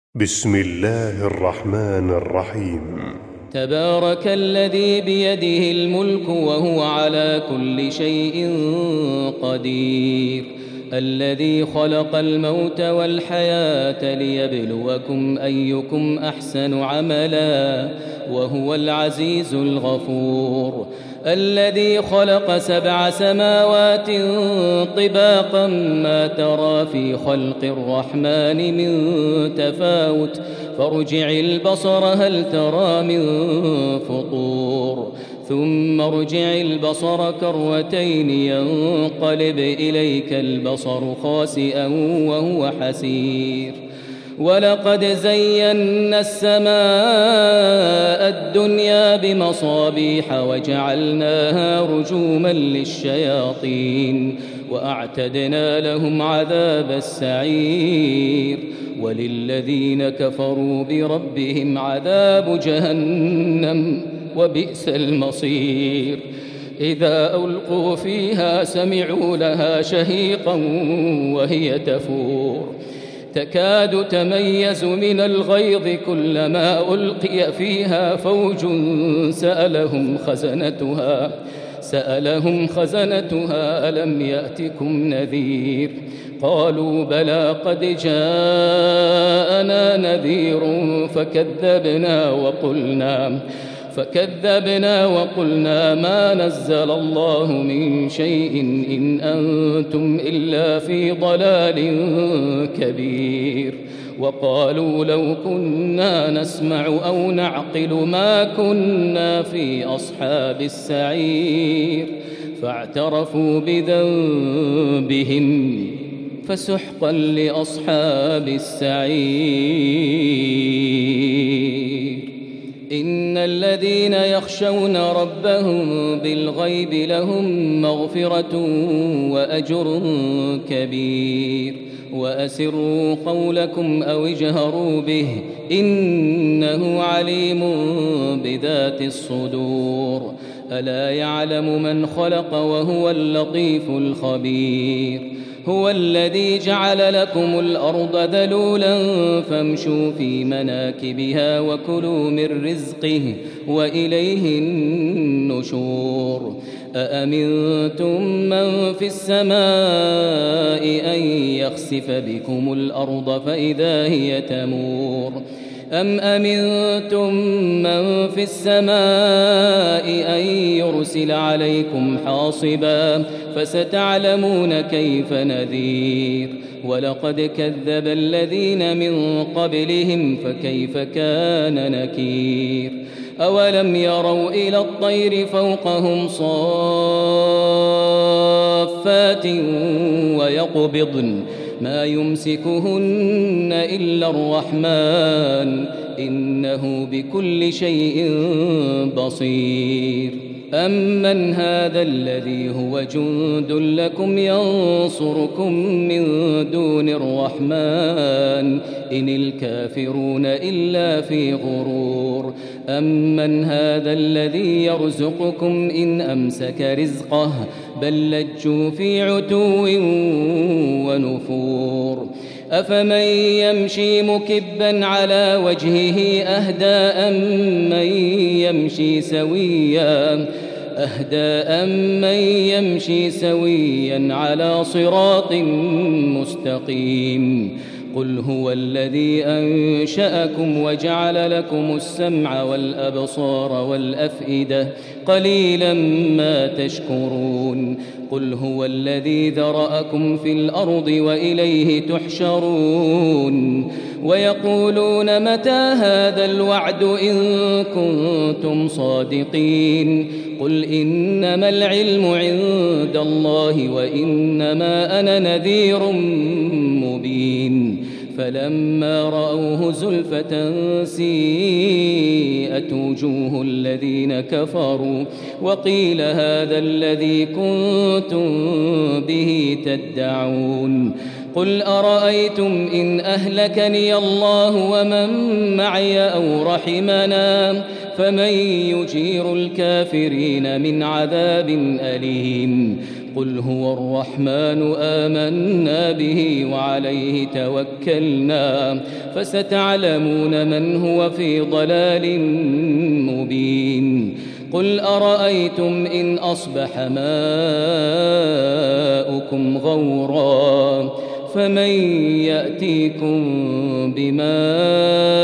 بسم الله الرحمن الرحيم. تبارك الذي بيده الملك وهو على كل شيء قدير، الذي خلق الموت والحياة ليبلوكم أيكم أحسن عملا وهو العزيز الغفور، الذي خلق 7 سماوات طباقا ما ترى في خلق الرحمن من تفاوت فارجع البصر هل ترى من فطور ثم ارجع البصر كرتين ينقلب إليك البصر خاسئا وهو حسير. ولقد زينا السماء الدنيا بمصابيح وجعلناها رجوما للشياطين وأعتدنا لهم عذاب السعير، وللذين كفروا بربهم عذاب جهنم وبئس المصير. إذا ألقوا فيها سمعوا لها شهيقا وهي تفور تكاد تميز من الغيظ كلما ألقي فيها فوج سألهم خزنتها ألم يأتكم نذير؟ قالوا بلى قد جاءنا نذير فكذبنا وقلنا ما نزل الله من شيء إن أنتم إلا في ضلال كبير. وقالوا لو كنا نسمع أو نعقل ما كنا في أصحاب السعير، فاعترفوا بذنبهم فسحقا لأصحاب السعير. إن الذين يخشون ربهم بالغيب لهم مغفرة وأجر كبير. وأسروا قولكم أو اجهروا به إنه عليم بذات الصدور. ألا يعلم من خلق وهو اللطيف الخبير. هو الذي جعل لكم الأرض ذلولا فامشوا في مناكبها وكلوا من رزقه وإليه النشور. أأمنتم من في السماء أن يخسف بكم الأرض فإذا هي تمور أم أمنتم من في السماء أن يرسل عليكم حاصبا فستعلمون كيف نذير. ولقد كذب الذين من قبلهم فكيف كان نكير. أولم يروا إلى الطير فوقهم صافات ويقبضن ما يمسكهن إلا الرحمن إنه بكل شيء بصير. أمن هذا الذي هو جند لكم ينصركم من دون الرحمن إن الكافرون إلا في غرور. أمن هذا الذي يرزقكم إن أمسك رزقه بل لجوا في عتو ونفور. أفمن يمشي مكبا على وجهه أهدى أمن يمشي سويا على صراط مستقيم. قل هو الذي أنشأكم وجعل لكم السمع والأبصار والأفئدة قليلا ما تشكرون. قل هو الذي ذرأكم في الأرض وإليه تحشرون. ويقولون متى هذا الوعد إن كنتم صادقين. قل إنما العلم عند الله وإنما أنا نذير مبين. فلما رأوه زلفة سيئت وجوه الذين كفروا وقيل هذا الذي كنتم به تدعون. قل أرأيتم إن أهلكني الله ومن معي أو رحمنا فمن يجير الكافرين من عذاب أليم. قل هو الرحمن آمنا به وعليه توكلنا فستعلمون من هو في ضلال مبين قل أرأيتم إن أصبح ماؤكم غورا فمن يأتيكم بماء